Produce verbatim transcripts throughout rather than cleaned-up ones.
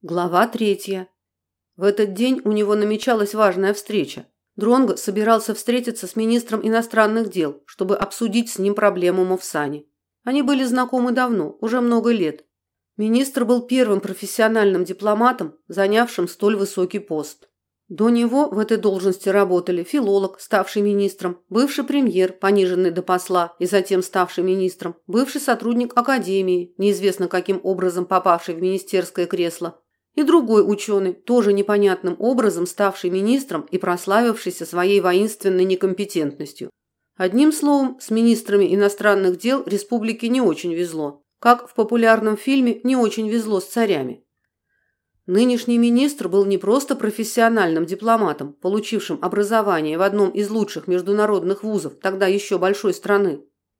Глава третья. В этот день у него намечалась важная встреча. Дронго собирался встретиться с министром иностранных дел, чтобы обсудить с ним проблему Мовсани. Они были знакомы давно, уже много лет. Министр был первым профессиональным дипломатом, занявшим столь высокий пост. До него в этой должности работали филолог, ставший министром, бывший премьер, пониженный до посла и затем ставший министром, бывший сотрудник академии, неизвестно каким образом попавший в министерское кресло, и другой ученый, тоже непонятным образом ставший министром и прославившийся своей воинственной некомпетентностью. Одним словом, с министрами иностранных дел республике не очень везло, как в популярном фильме «Не очень везло с царями». Нынешний министр был не просто профессиональным дипломатом, получившим образование в одном из лучших международных вузов тогда еще большой страны.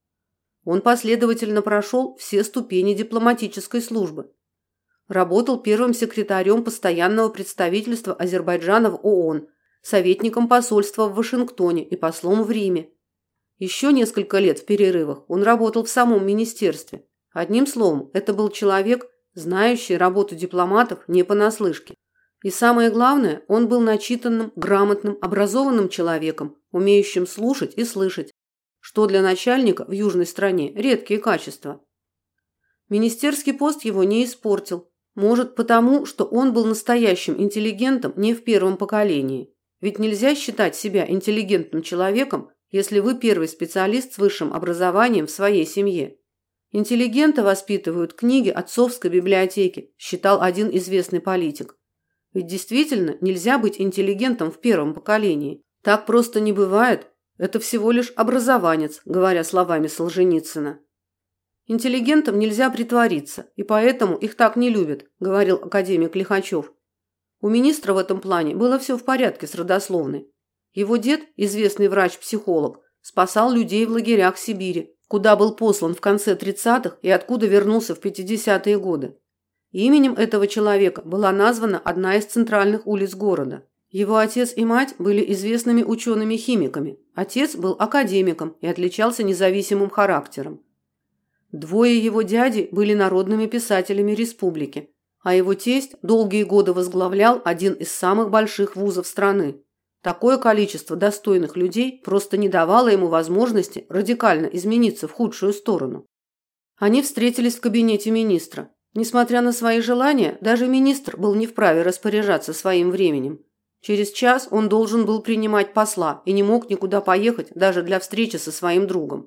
Он последовательно прошел все ступени дипломатической службы. Работал первым секретарем постоянного представительства Азербайджана в ООН, советником посольства в Вашингтоне и послом в Риме. Еще несколько лет в перерывах он работал в самом министерстве. Одним словом, это был человек, знающий работу дипломатов не понаслышке. И самое главное, он был начитанным, грамотным, образованным человеком, умеющим слушать и слышать, что для начальника в южной стране редкие качества. Министерский пост его не испортил. Может, потому, что он был настоящим интеллигентом не в первом поколении. Ведь нельзя считать себя интеллигентным человеком, если вы первый специалист с высшим образованием в своей семье. Интеллигента воспитывают книги отцовской библиотеки, считал один известный политик. Ведь действительно нельзя быть интеллигентом в первом поколении. Так просто не бывает. Это всего лишь образованец, говоря словами Солженицына. Интеллигентам нельзя притвориться, и поэтому их так не любят, говорил академик Лихачев. У министра в этом плане было все в порядке с родословной. Его дед, известный врач-психолог, спасал людей в лагерях Сибири, куда был послан в конце тридцатых и откуда вернулся в пятидесятые годы. Именем этого человека была названа одна из центральных улиц города. Его отец и мать были известными учеными-химиками. Отец был академиком и отличался независимым характером. Двое его дядей были народными писателями республики, а его тесть долгие годы возглавлял один из самых больших вузов страны. Такое количество достойных людей просто не давало ему возможности радикально измениться в худшую сторону. Они встретились в кабинете министра. Несмотря на свои желания, даже министр был не вправе распоряжаться своим временем. Через час он должен был принимать посла и не мог никуда поехать даже для встречи со своим другом.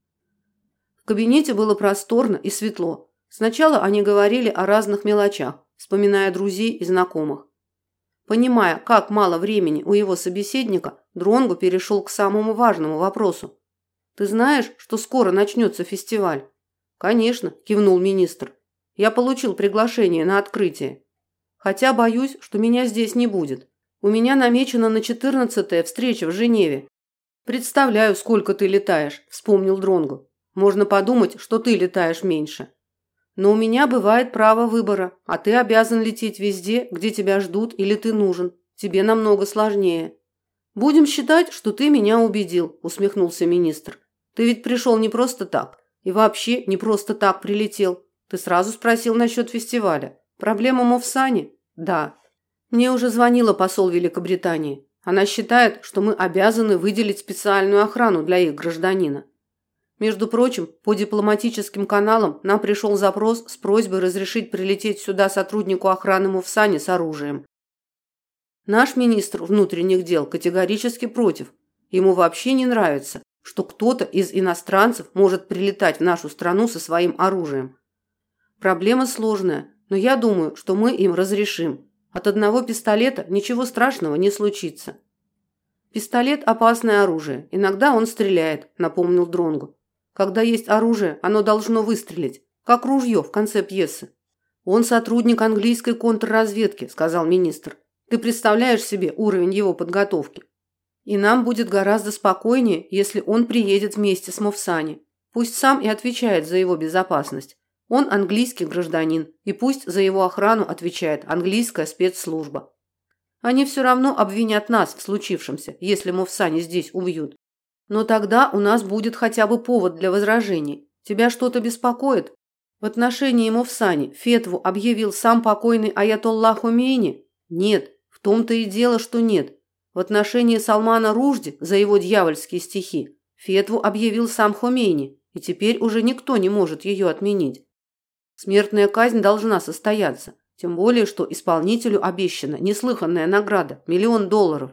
В кабинете было просторно и светло. Сначала они говорили о разных мелочах, вспоминая друзей и знакомых. Понимая, как мало времени у его собеседника, Дронго перешел к самому важному вопросу. «Ты знаешь, что скоро начнется фестиваль?» «Конечно», – кивнул министр. «Я получил приглашение на открытие. Хотя боюсь, что меня здесь не будет. У меня намечена на четырнадцатое встреча в Женеве». «Представляю, сколько ты летаешь», – вспомнил Дронго. «Можно подумать, что ты летаешь меньше. Но у меня бывает право выбора, а ты обязан лететь везде, где тебя ждут или ты нужен. Тебе намного сложнее». «Будем считать, что ты меня убедил», – усмехнулся министр. «Ты ведь пришел не просто так. И вообще не просто так прилетел. Ты сразу спросил насчет фестиваля. Проблема Мовсани?» «Да». «Мне уже звонила посол Великобритании. Она считает, что мы обязаны выделить специальную охрану для их гражданина. Между прочим, по дипломатическим каналам нам пришел запрос с просьбой разрешить прилететь сюда сотруднику охраны Мовсани с оружием. Наш министр внутренних дел категорически против. Ему вообще не нравится, что кто-то из иностранцев может прилетать в нашу страну со своим оружием. Проблема сложная, но я думаю, что мы им разрешим. От одного пистолета ничего страшного не случится». «Пистолет – опасное оружие. Иногда он стреляет», – напомнил Дронго. «Когда есть оружие, оно должно выстрелить, как ружье в конце пьесы». «Он сотрудник английской контрразведки», – сказал министр. «Ты представляешь себе уровень его подготовки? И нам будет гораздо спокойнее, если он приедет вместе с Мовсани. Пусть сам и отвечает за его безопасность. Он английский гражданин, и пусть за его охрану отвечает английская спецслужба. Они все равно обвинят нас в случившемся, если Мовсани здесь убьют. Но тогда у нас будет хотя бы повод для возражений. Тебя что-то беспокоит?» В отношении Мовсани фетву объявил сам покойный аятоллах Хомейни? Нет, в том-то и дело, что нет. В отношении Салмана Ружди за его дьявольские стихи фетву объявил сам Хомейни, и теперь уже никто не может ее отменить. Смертная казнь должна состояться, тем более, что исполнителю обещана неслыханная награда – миллион долларов.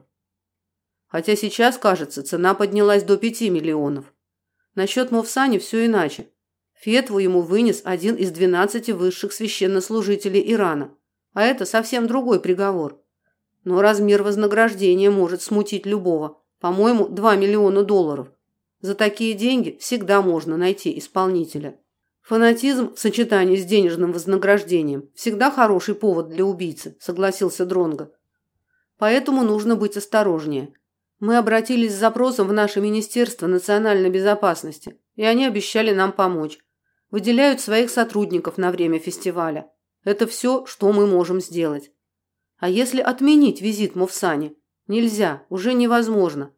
Хотя сейчас, кажется, цена поднялась до пяти миллионов. Насчет Мовсани все иначе. Фетву ему вынес один из двенадцати высших священнослужителей Ирана, а это совсем другой приговор. Но размер вознаграждения может смутить любого, по-моему, два миллиона долларов. За такие деньги всегда можно найти исполнителя. Фанатизм в сочетании с денежным вознаграждением всегда хороший повод для убийцы, согласился Дронго. Поэтому нужно быть осторожнее. Мы обратились с запросом в наше Министерство национальной безопасности, и они обещали нам помочь. Выделяют своих сотрудников на время фестиваля. Это все, что мы можем сделать. А если отменить визит Мовсани? Нельзя, уже невозможно.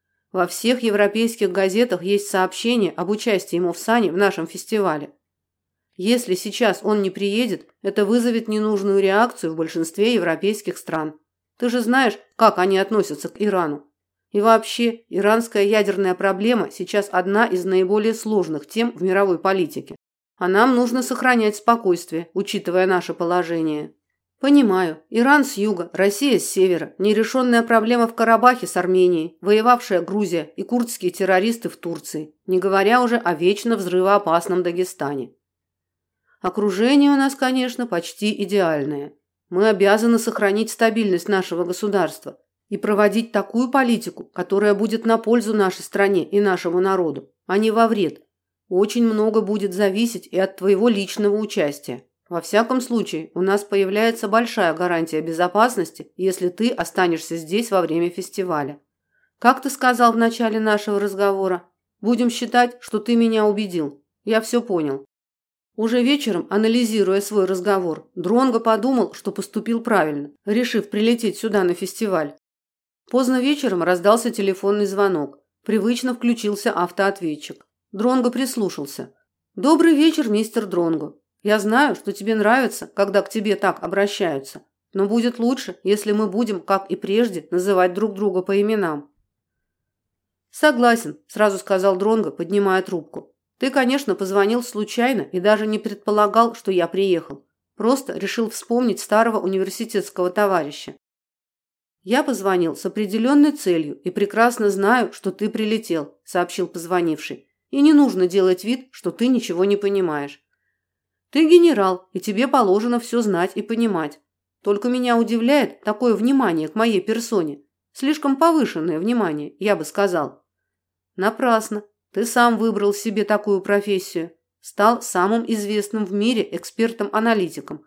Во всех европейских газетах есть сообщение об участии Мовсани в нашем фестивале. Если сейчас он не приедет, это вызовет ненужную реакцию в большинстве европейских стран. Ты же знаешь, как они относятся к Ирану. И вообще, иранская ядерная проблема сейчас одна из наиболее сложных тем в мировой политике. А нам нужно сохранять спокойствие, учитывая наше положение. Понимаю, Иран с юга, Россия с севера, нерешенная проблема в Карабахе с Арменией, воевавшая Грузия и курдские террористы в Турции, не говоря уже о вечно взрывоопасном Дагестане. Окружение у нас, конечно, почти идеальное. Мы обязаны сохранить стабильность нашего государства и проводить такую политику, которая будет на пользу нашей стране и нашему народу, а не во вред. Очень много будет зависеть и от твоего личного участия. Во всяком случае, у нас появляется большая гарантия безопасности, если ты останешься здесь во время фестиваля. Как ты сказал в начале нашего разговора, будем считать, что ты меня убедил. Я все понял. Уже вечером, анализируя свой разговор, Дронго подумал, что поступил правильно, решив прилететь сюда на фестиваль. Поздно вечером раздался телефонный звонок. Привычно включился автоответчик. Дронго прислушался. «Добрый вечер, мистер Дронго. Я знаю, что тебе нравится, когда к тебе так обращаются, но будет лучше, если мы будем, как и прежде, называть друг друга по именам». «Согласен», – сразу сказал Дронго, поднимая трубку. «Ты, конечно, позвонил случайно и даже не предполагал, что я приехал. Просто решил вспомнить старого университетского товарища. Я позвонил с определенной целью и прекрасно знаю, что ты прилетел», – сообщил позвонивший. «И не нужно делать вид, что ты ничего не понимаешь. Ты генерал, и тебе положено все знать и понимать. Только меня удивляет такое внимание к моей персоне. Слишком повышенное внимание, я бы сказал». «Напрасно. Ты сам выбрал себе такую профессию. Стал самым известным в мире экспертом-аналитиком.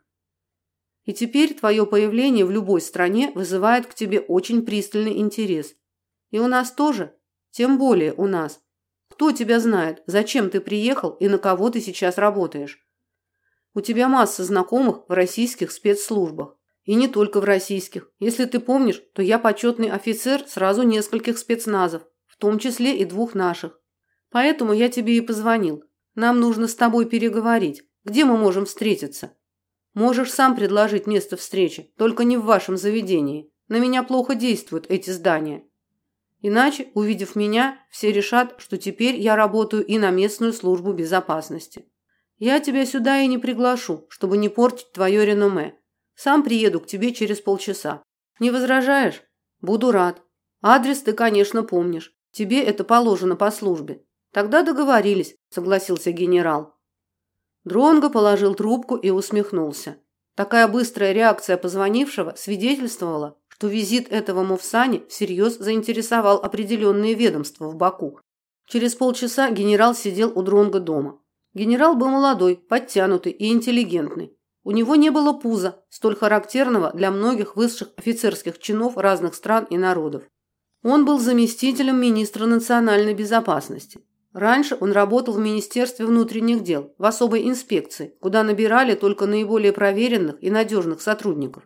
И теперь твое появление в любой стране вызывает к тебе очень пристальный интерес. И у нас тоже, тем более у нас. Кто тебя знает, зачем ты приехал и на кого ты сейчас работаешь? У тебя масса знакомых в российских спецслужбах. И не только в российских. Если ты помнишь, то я почетный офицер сразу нескольких спецназов, в том числе и двух наших. Поэтому я тебе и позвонил. Нам нужно с тобой переговорить. Где мы можем встретиться? Можешь сам предложить место встречи, только не в вашем заведении. На меня плохо действуют эти здания. Иначе, увидев меня, все решат, что теперь я работаю и на местную службу безопасности. Я тебя сюда и не приглашу, чтобы не портить твое реноме. Сам приеду к тебе через полчаса. Не возражаешь? Буду рад. Адрес ты, конечно, помнишь. Тебе это положено по службе. Тогда договорились, согласился генерал. Дронго положил трубку и усмехнулся. Такая быстрая реакция позвонившего свидетельствовала, что визит этого Мовсани всерьез заинтересовал определенные ведомства в Баку. Через полчаса генерал сидел у Дронго дома. Генерал был молодой, подтянутый и интеллигентный. У него не было пуза, столь характерного для многих высших офицерских чинов разных стран и народов. Он был заместителем министра национальной безопасности. Раньше он работал в Министерстве внутренних дел, в особой инспекции, куда набирали только наиболее проверенных и надежных сотрудников.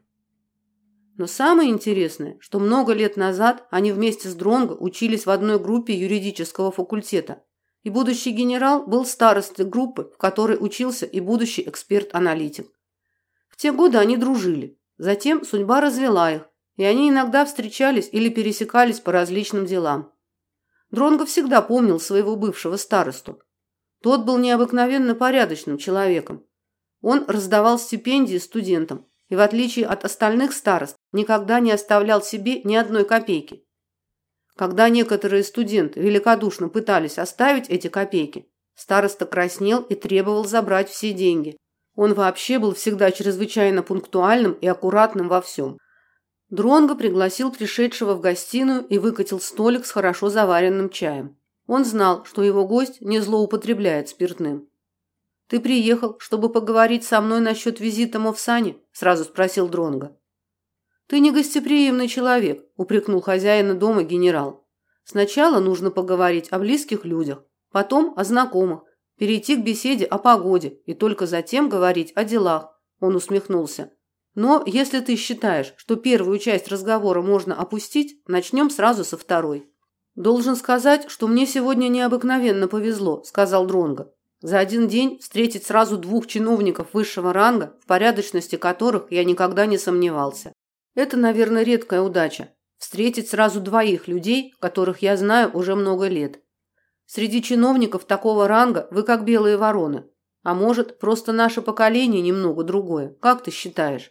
Но самое интересное, что много лет назад они вместе с Дронго учились в одной группе юридического факультета. И будущий генерал был старостой группы, в которой учился и будущий эксперт-аналитик. В те годы они дружили. Затем судьба развела их, и они иногда встречались или пересекались по различным делам. Дронго всегда помнил своего бывшего старосту. Тот был необыкновенно порядочным человеком. Он раздавал стипендии студентам и, в отличие от остальных старост, никогда не оставлял себе ни одной копейки. Когда некоторые студенты великодушно пытались оставить эти копейки, староста краснел и требовал забрать все деньги. Он вообще был всегда чрезвычайно пунктуальным и аккуратным во всем. Дронго пригласил пришедшего в гостиную и выкатил столик с хорошо заваренным чаем. Он знал, что его гость не злоупотребляет спиртным. «Ты приехал, чтобы поговорить со мной насчет визита Мовсани?» – сразу спросил Дронго. «Ты не гостеприимный человек», – упрекнул хозяина дома генерал. «Сначала нужно поговорить о близких людях, потом о знакомых, перейти к беседе о погоде и только затем говорить о делах», – он усмехнулся. «Но если ты считаешь, что первую часть разговора можно опустить, начнем сразу со второй». «Должен сказать, что мне сегодня необыкновенно повезло», – сказал Дронго. «За один день встретить сразу двух чиновников высшего ранга, в порядочности которых я никогда не сомневался. Это, наверное, редкая удача – встретить сразу двоих людей, которых я знаю уже много лет. Среди чиновников такого ранга вы как белые вороны. А может, просто наше поколение немного другое. Как ты считаешь?»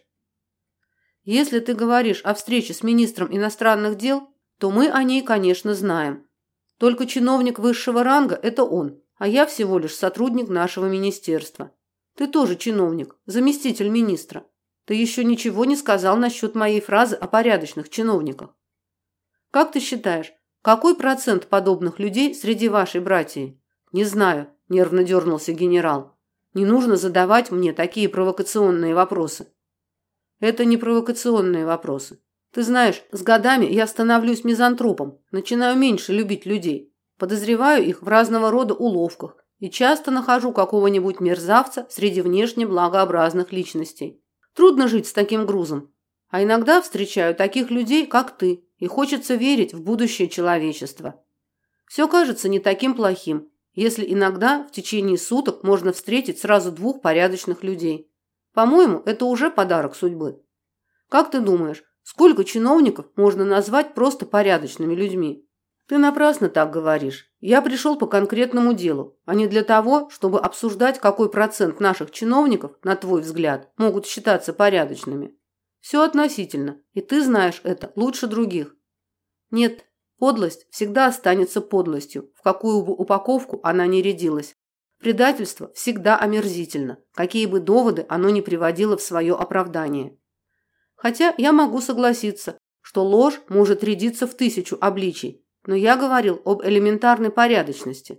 «Если ты говоришь о встрече с министром иностранных дел, то мы о ней, конечно, знаем. Только чиновник высшего ранга – это он, а я всего лишь сотрудник нашего министерства. Ты тоже чиновник, заместитель министра. Ты еще ничего не сказал насчет моей фразы о порядочных чиновниках. Как ты считаешь, какой процент подобных людей среди вашей братьи?» «Не знаю», – нервно дернулся генерал. «Не нужно задавать мне такие провокационные вопросы». «Это не провокационные вопросы. Ты знаешь, с годами я становлюсь мизантропом, начинаю меньше любить людей, подозреваю их в разного рода уловках и часто нахожу какого-нибудь мерзавца среди внешне благообразных личностей. Трудно жить с таким грузом. А иногда встречаю таких людей, как ты, и хочется верить в будущее человечества. Все кажется не таким плохим, если иногда в течение суток можно встретить сразу двух порядочных людей. По-моему, это уже подарок судьбы. Как ты думаешь, сколько чиновников можно назвать просто порядочными людьми?» «Ты напрасно так говоришь. Я пришел по конкретному делу, а не для того, чтобы обсуждать, какой процент наших чиновников, на твой взгляд, могут считаться порядочными. Все относительно, и ты знаешь это лучше других. Нет, подлость всегда останется подлостью, в какую бы упаковку она ни рядилась. Предательство всегда омерзительно, какие бы доводы оно ни приводило в свое оправдание. Хотя я могу согласиться, что ложь может рядиться в тысячу обличий, но я говорил об элементарной порядочности.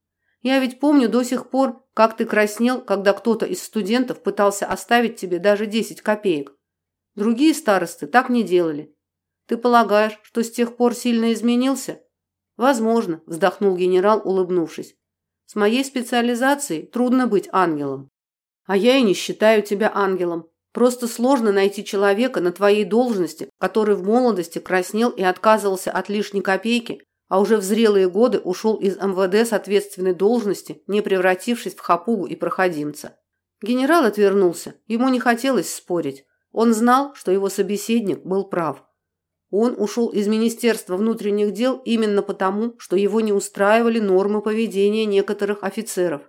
Я ведь помню до сих пор, как ты краснел, когда кто-то из студентов пытался оставить тебе даже десять копеек. Другие старосты так не делали. Ты полагаешь, что с тех пор сильно изменился?» «Возможно», – вздохнул генерал, улыбнувшись. «С моей специализацией трудно быть ангелом». «А я и не считаю тебя ангелом. Просто сложно найти человека на твоей должности, который в молодости краснел и отказывался от лишней копейки, а уже в зрелые годы ушел из эм вэ дэ с ответственной должности, не превратившись в хапугу и проходимца». Генерал отвернулся. Ему не хотелось спорить. Он знал, что его собеседник был прав. Он ушел из Министерства внутренних дел именно потому, что его не устраивали нормы поведения некоторых офицеров.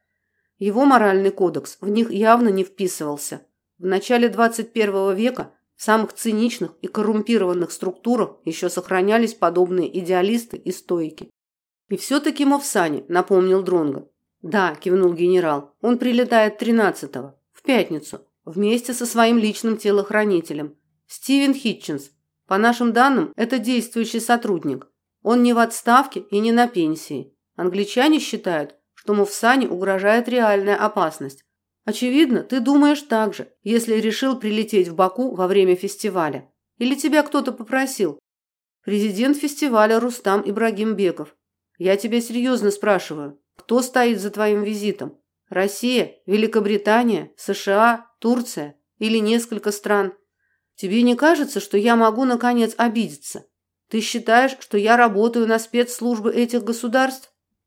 Его моральный кодекс в них явно не вписывался. В начале двадцать первого века в самых циничных и коррумпированных структурах еще сохранялись подобные идеалисты и стоики. «И все-таки Мовсани», – напомнил Дронго. «Да», – кивнул генерал, – «он прилетает тринадцатого, в пятницу, вместе со своим личным телохранителем, Стивен Хитчинс. По нашим данным, это действующий сотрудник. Он не в отставке и не на пенсии. Англичане считают, что Мовсани угрожает реальная опасность. Очевидно, ты думаешь так же, если решил прилететь в Баку во время фестиваля. Или тебя кто-то попросил?» «Президент фестиваля Рустам Ибрагимбеков. Я тебя серьезно спрашиваю, кто стоит за твоим визитом? Россия, Великобритания, США, Турция или несколько стран? Тебе не кажется, что я могу, наконец, обидеться? Ты считаешь, что я работаю на спецслужбы этих государств?»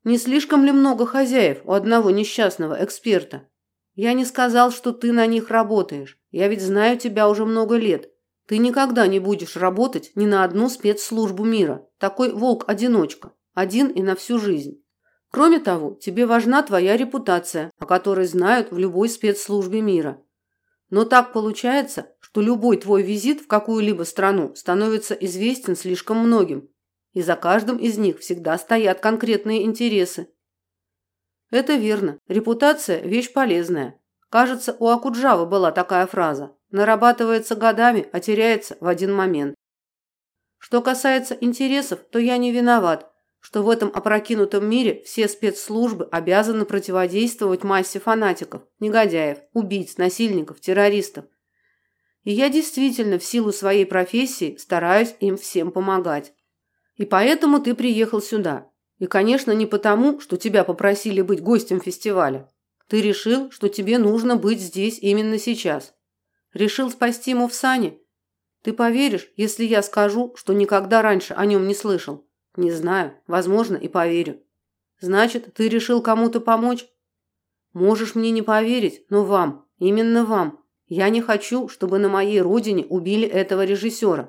Не слишком ли много хозяев у одного несчастного эксперта? Я не сказал, что ты на них работаешь. Я ведь знаю тебя уже много лет. Ты никогда не будешь работать ни на одну спецслужбу мира. Такой волк-одиночка. Один и на всю жизнь. Кроме того, тебе важна твоя репутация, о которой знают в любой спецслужбе мира. Но так получается, что любой твой визит в какую-либо страну становится известен слишком многим, и за каждым из них всегда стоят конкретные интересы. Это верно. Репутация – вещь полезная. Кажется, у Окуджавы была такая фраза. Нарабатывается годами, а теряется в один момент. Что касается интересов, то я не виноват, что в этом опрокинутом мире все спецслужбы обязаны противодействовать массе фанатиков, негодяев, убийц, насильников, террористов. И я действительно в силу своей профессии стараюсь им всем помогать. И поэтому ты приехал сюда. И, конечно, не потому, что тебя попросили быть гостем фестиваля. Ты решил, что тебе нужно быть здесь именно сейчас. Решил спасти Мовсани? Ты поверишь, если я скажу, что никогда раньше о нем не слышал? Не знаю, возможно, и поверю. Значит, ты решил кому-то помочь? Можешь мне не поверить, но вам, именно вам, я не хочу, чтобы на моей родине убили этого режиссера.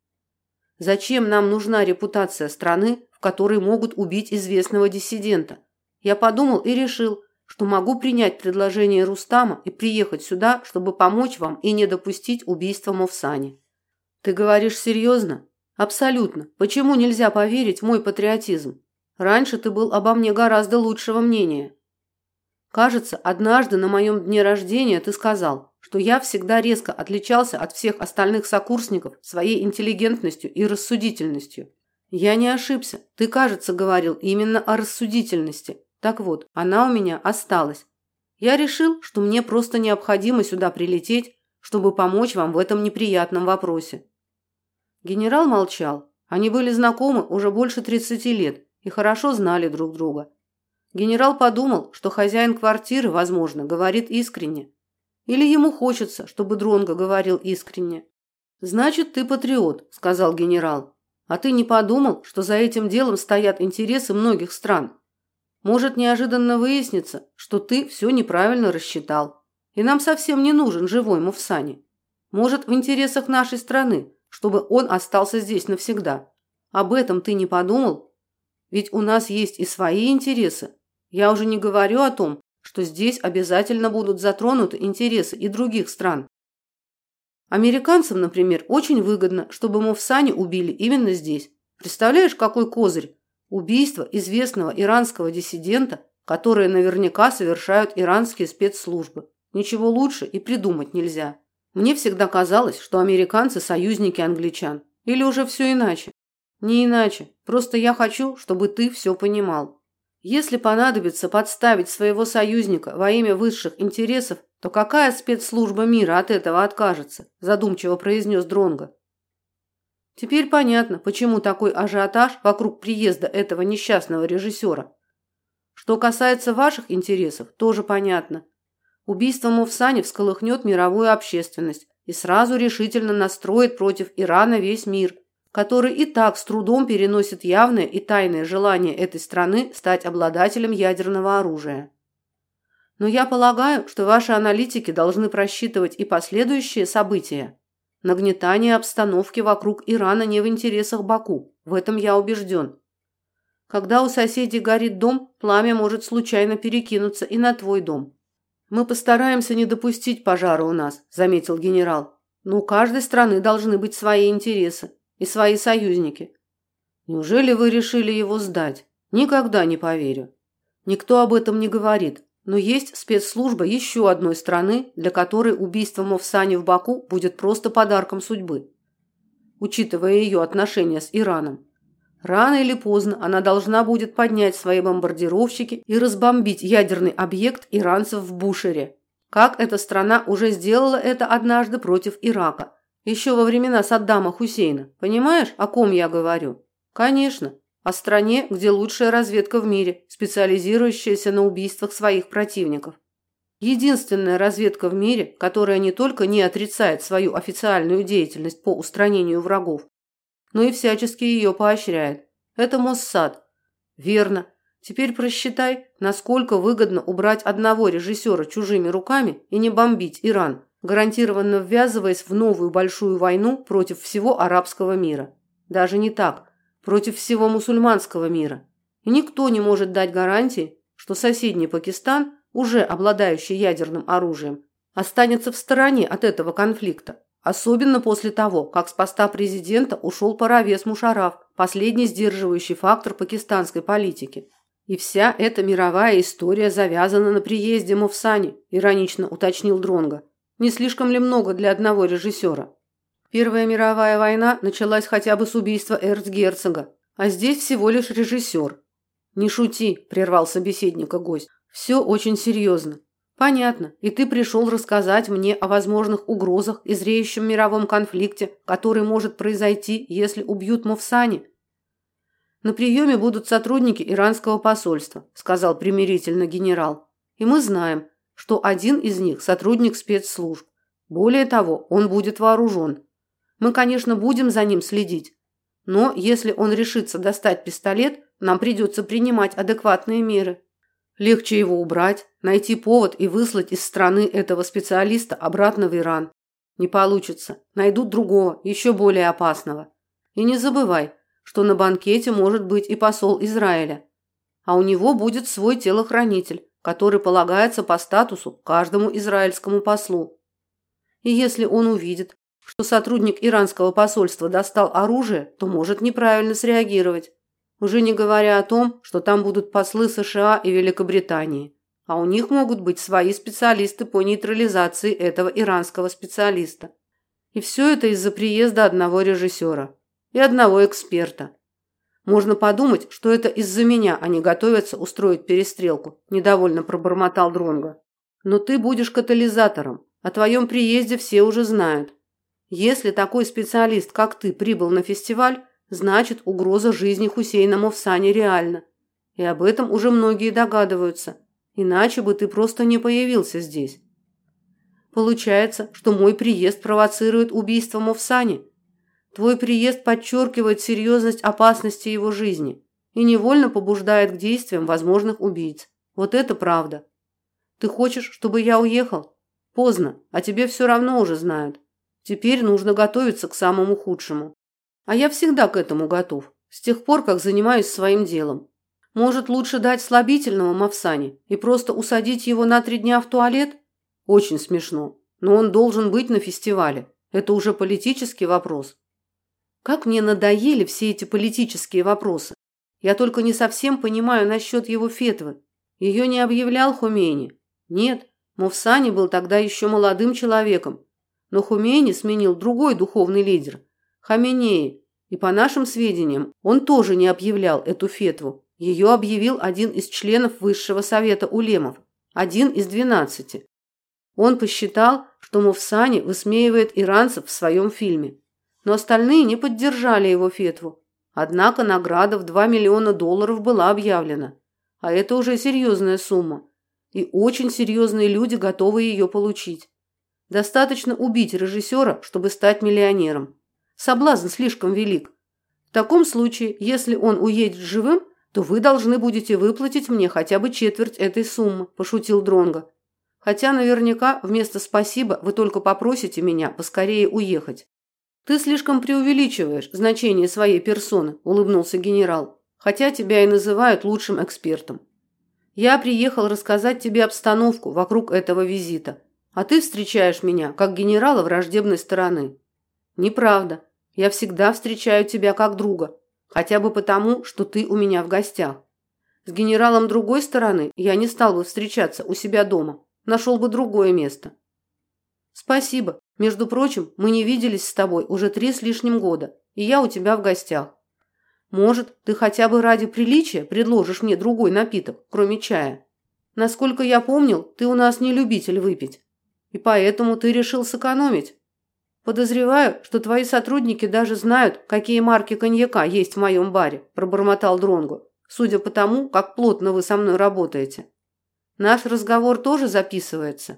Зачем нам нужна репутация страны, в которой могут убить известного диссидента? Я подумал и решил, что могу принять предложение Рустама и приехать сюда, чтобы помочь вам и не допустить убийства Мовсани. Ты говоришь серьезно? Абсолютно. Почему нельзя поверить в мой патриотизм? Раньше ты был обо мне гораздо лучшего мнения. Кажется, однажды на моем дне рождения ты сказал, что я всегда резко отличался от всех остальных сокурсников своей интеллигентностью и рассудительностью. Я не ошибся. Ты, кажется, говорил именно о рассудительности. Так вот, она у меня осталась. Я решил, что мне просто необходимо сюда прилететь, чтобы помочь вам в этом неприятном вопросе. Генерал молчал. Они были знакомы уже больше тридцати лет и хорошо знали друг друга. Генерал подумал, что хозяин квартиры, возможно, говорит искренне. Или ему хочется, чтобы Дронго говорил искренне. «Значит, ты патриот», – сказал генерал. «А ты не подумал, что за этим делом стоят интересы многих стран? Может неожиданно выяснится, что ты все неправильно рассчитал, и нам совсем не нужен живой Мовсани. Может, в интересах нашей страны, чтобы он остался здесь навсегда. Об этом ты не подумал? Ведь у нас есть и свои интересы. Я уже не говорю о том, что здесь обязательно будут затронуты интересы и других стран. Американцам, например, очень выгодно, чтобы Мовсани убили именно здесь. Представляешь, какой козырь? Убийство известного иранского диссидента, которое наверняка совершают иранские спецслужбы. Ничего лучше и придумать нельзя. Мне всегда казалось, что американцы – союзники англичан. Или уже все иначе? Не иначе. Просто я хочу, чтобы ты все понимал. Если понадобится подставить своего союзника во имя высших интересов, то какая спецслужба мира от этого откажется? Задумчиво произнес Дронго. Теперь понятно, почему такой ажиотаж вокруг приезда этого несчастного режиссера. Что касается ваших интересов, тоже понятно. Убийство Мовсани всколыхнет мировую общественность и сразу решительно настроит против Ирана весь мир, который и так с трудом переносит явное и тайное желание этой страны стать обладателем ядерного оружия. Но я полагаю, что ваши аналитики должны просчитывать и последующие события. Нагнетание обстановки вокруг Ирана не в интересах Баку, в этом я убежден. Когда у соседей горит дом, пламя может случайно перекинуться и на твой дом. Мы постараемся не допустить пожара у нас, заметил генерал. Но у каждой страны должны быть свои интересы и свои союзники. Неужели вы решили его сдать? Никогда не поверю. Никто об этом не говорит, но есть спецслужба еще одной страны, для которой убийство Мовсани в Баку будет просто подарком судьбы, учитывая ее отношения с Ираном. Рано или поздно она должна будет поднять свои бомбардировщики и разбомбить ядерный объект иранцев в Бушере. Как эта страна уже сделала это однажды против Ирака, еще во времена Саддама Хусейна. Понимаешь, о ком я говорю? Конечно, о стране, где лучшая разведка в мире, специализирующаяся на убийствах своих противников. Единственная разведка в мире, которая не только не отрицает свою официальную деятельность по устранению врагов, но и всячески ее поощряет. Это Моссад. Верно. Теперь просчитай, насколько выгодно убрать одного режиссера чужими руками и не бомбить Иран, гарантированно ввязываясь в новую большую войну против всего арабского мира. Даже не так, против всего мусульманского мира. И никто не может дать гарантии, что соседний Пакистан, уже обладающий ядерным оружием, останется в стороне от этого конфликта. Особенно после того, как с поста президента ушел Парвез Мушарраф, последний сдерживающий фактор пакистанской политики. И вся эта мировая история завязана на приезде Мовсани, иронично уточнил Дронго. Не слишком ли много для одного режиссера? Первая мировая война началась хотя бы с убийства эрцгерцога, а здесь всего лишь режиссер. Не шути, прервал собеседника гость. Все очень серьезно. Понятно, и ты пришел рассказать мне о возможных угрозах и зреющем мировом конфликте, который может произойти, если убьют Мовсани. На приеме будут сотрудники иранского посольства, сказал примирительно генерал. И мы знаем, что один из них сотрудник спецслужб. Более того, он будет вооружен. Мы, конечно, будем за ним следить. Но если он решится достать пистолет, нам придется принимать адекватные меры. Легче его убрать, найти повод и выслать из страны этого специалиста обратно в Иран. Не получится. Найдут другого, еще более опасного. И не забывай, что на банкете может быть и посол Израиля. А у него будет свой телохранитель, который полагается по статусу каждому израильскому послу. И если он увидит, что сотрудник иранского посольства достал оружие, то может неправильно среагировать. Уже не говоря о том, что там будут послы США и Великобритании. А у них могут быть свои специалисты по нейтрализации этого иранского специалиста. И все это из-за приезда одного режиссера и одного эксперта. Можно подумать, что это из-за меня они готовятся устроить перестрелку, недовольно пробормотал Дронго. Но ты будешь катализатором. О твоем приезде все уже знают. Если такой специалист, как ты, прибыл на фестиваль, значит, угроза жизни Хусейна Мовсани реальна. И об этом уже многие догадываются. Иначе бы ты просто не появился здесь. Получается, что мой приезд провоцирует убийство Мовсани. Твой приезд подчеркивает серьезность опасности его жизни и невольно побуждает к действиям возможных убийц. Вот это правда. Ты хочешь, чтобы я уехал? Поздно, а тебе все равно уже знают. Теперь нужно готовиться к самому худшему. А я всегда к этому готов, с тех пор, как занимаюсь своим делом. Может, лучше дать слабительного Мовсани и просто усадить его на три дня в туалет? Очень смешно, но он должен быть на фестивале. Это уже политический вопрос. Как мне надоели все эти политические вопросы. Я только не совсем понимаю насчет его фетвы. Ее не объявлял Хомейни. Нет, Мовсани был тогда еще молодым человеком. Но Хомейни сменил другой духовный лидер – Хаменеи. И по нашим сведениям, он тоже не объявлял эту фетву. Ее объявил один из членов Высшего совета улемов, один из двенадцати. Он посчитал, что Мовсани высмеивает иранцев в своем фильме. Но остальные не поддержали его фетву. Однако награда в два миллиона долларов была объявлена. А это уже серьезная сумма. И очень серьезные люди готовы ее получить. Достаточно убить режиссера, чтобы стать миллионером. Соблазн слишком велик. В таком случае, если он уедет живым, то вы должны будете выплатить мне хотя бы четверть этой суммы, пошутил Дронго. Хотя наверняка вместо спасибо вы только попросите меня поскорее уехать. Ты слишком преувеличиваешь значение своей персоны, улыбнулся генерал, хотя тебя и называют лучшим экспертом. Я приехал рассказать тебе обстановку вокруг этого визита, а ты встречаешь меня как генерала враждебной стороны. Неправда. Я всегда встречаю тебя как друга, хотя бы потому, что ты у меня в гостях. С генералом другой стороны я не стал бы встречаться у себя дома, нашел бы другое место. Спасибо. Между прочим, мы не виделись с тобой уже три с лишним года, и я у тебя в гостях. Может, ты хотя бы ради приличия предложишь мне другой напиток, кроме чая? Насколько я помнил, ты у нас не любитель выпить, и поэтому ты решил сэкономить. Подозреваю, что твои сотрудники даже знают, какие марки коньяка есть в моем баре, пробормотал Дронго, судя по тому, как плотно вы со мной работаете. Наш разговор тоже записывается.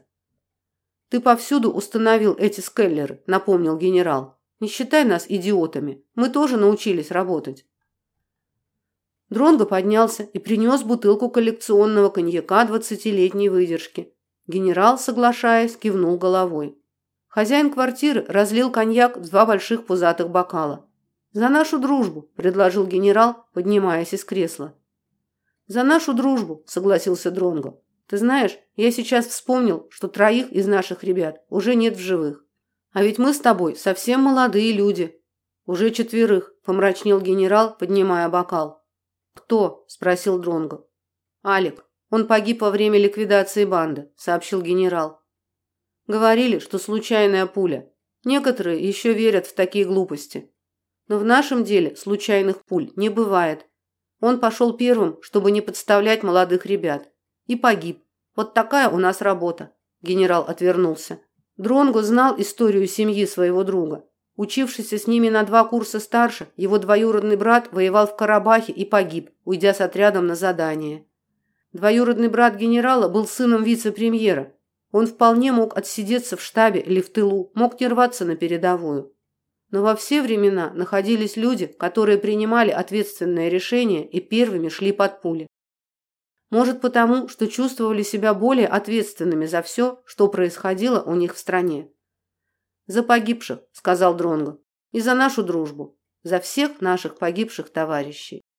Ты повсюду установил эти скеллеры, напомнил генерал. Не считай нас идиотами. Мы тоже научились работать. Дронго поднялся и принес бутылку коллекционного коньяка двадцатилетней выдержки. Генерал, соглашаясь, кивнул головой. Хозяин квартиры разлил коньяк в два больших пузатых бокала. «За нашу дружбу», – предложил генерал, поднимаясь из кресла. «За нашу дружбу», – согласился Дронго. «Ты знаешь, я сейчас вспомнил, что троих из наших ребят уже нет в живых. А ведь мы с тобой совсем молодые люди». «Уже четверых», – помрачнел генерал, поднимая бокал. «Кто?» – спросил Дронго. «Алик. Он погиб во время ликвидации банды», – сообщил генерал. «Говорили, что случайная пуля. Некоторые еще верят в такие глупости. Но в нашем деле случайных пуль не бывает. Он пошел первым, чтобы не подставлять молодых ребят. И погиб. Вот такая у нас работа». Генерал отвернулся. Дронго знал историю семьи своего друга. Учившийся с ними на два курса старше, его двоюродный брат воевал в Карабахе и погиб, уйдя с отрядом на задание. Двоюродный брат генерала был сыном вице-премьера. Он вполне мог отсидеться в штабе или в тылу, мог не рваться на передовую. Но во все времена находились люди, которые принимали ответственные решения и первыми шли под пули. Может потому, что чувствовали себя более ответственными за все, что происходило у них в стране. «За погибших», – сказал Дронго, – «и за нашу дружбу, за всех наших погибших товарищей».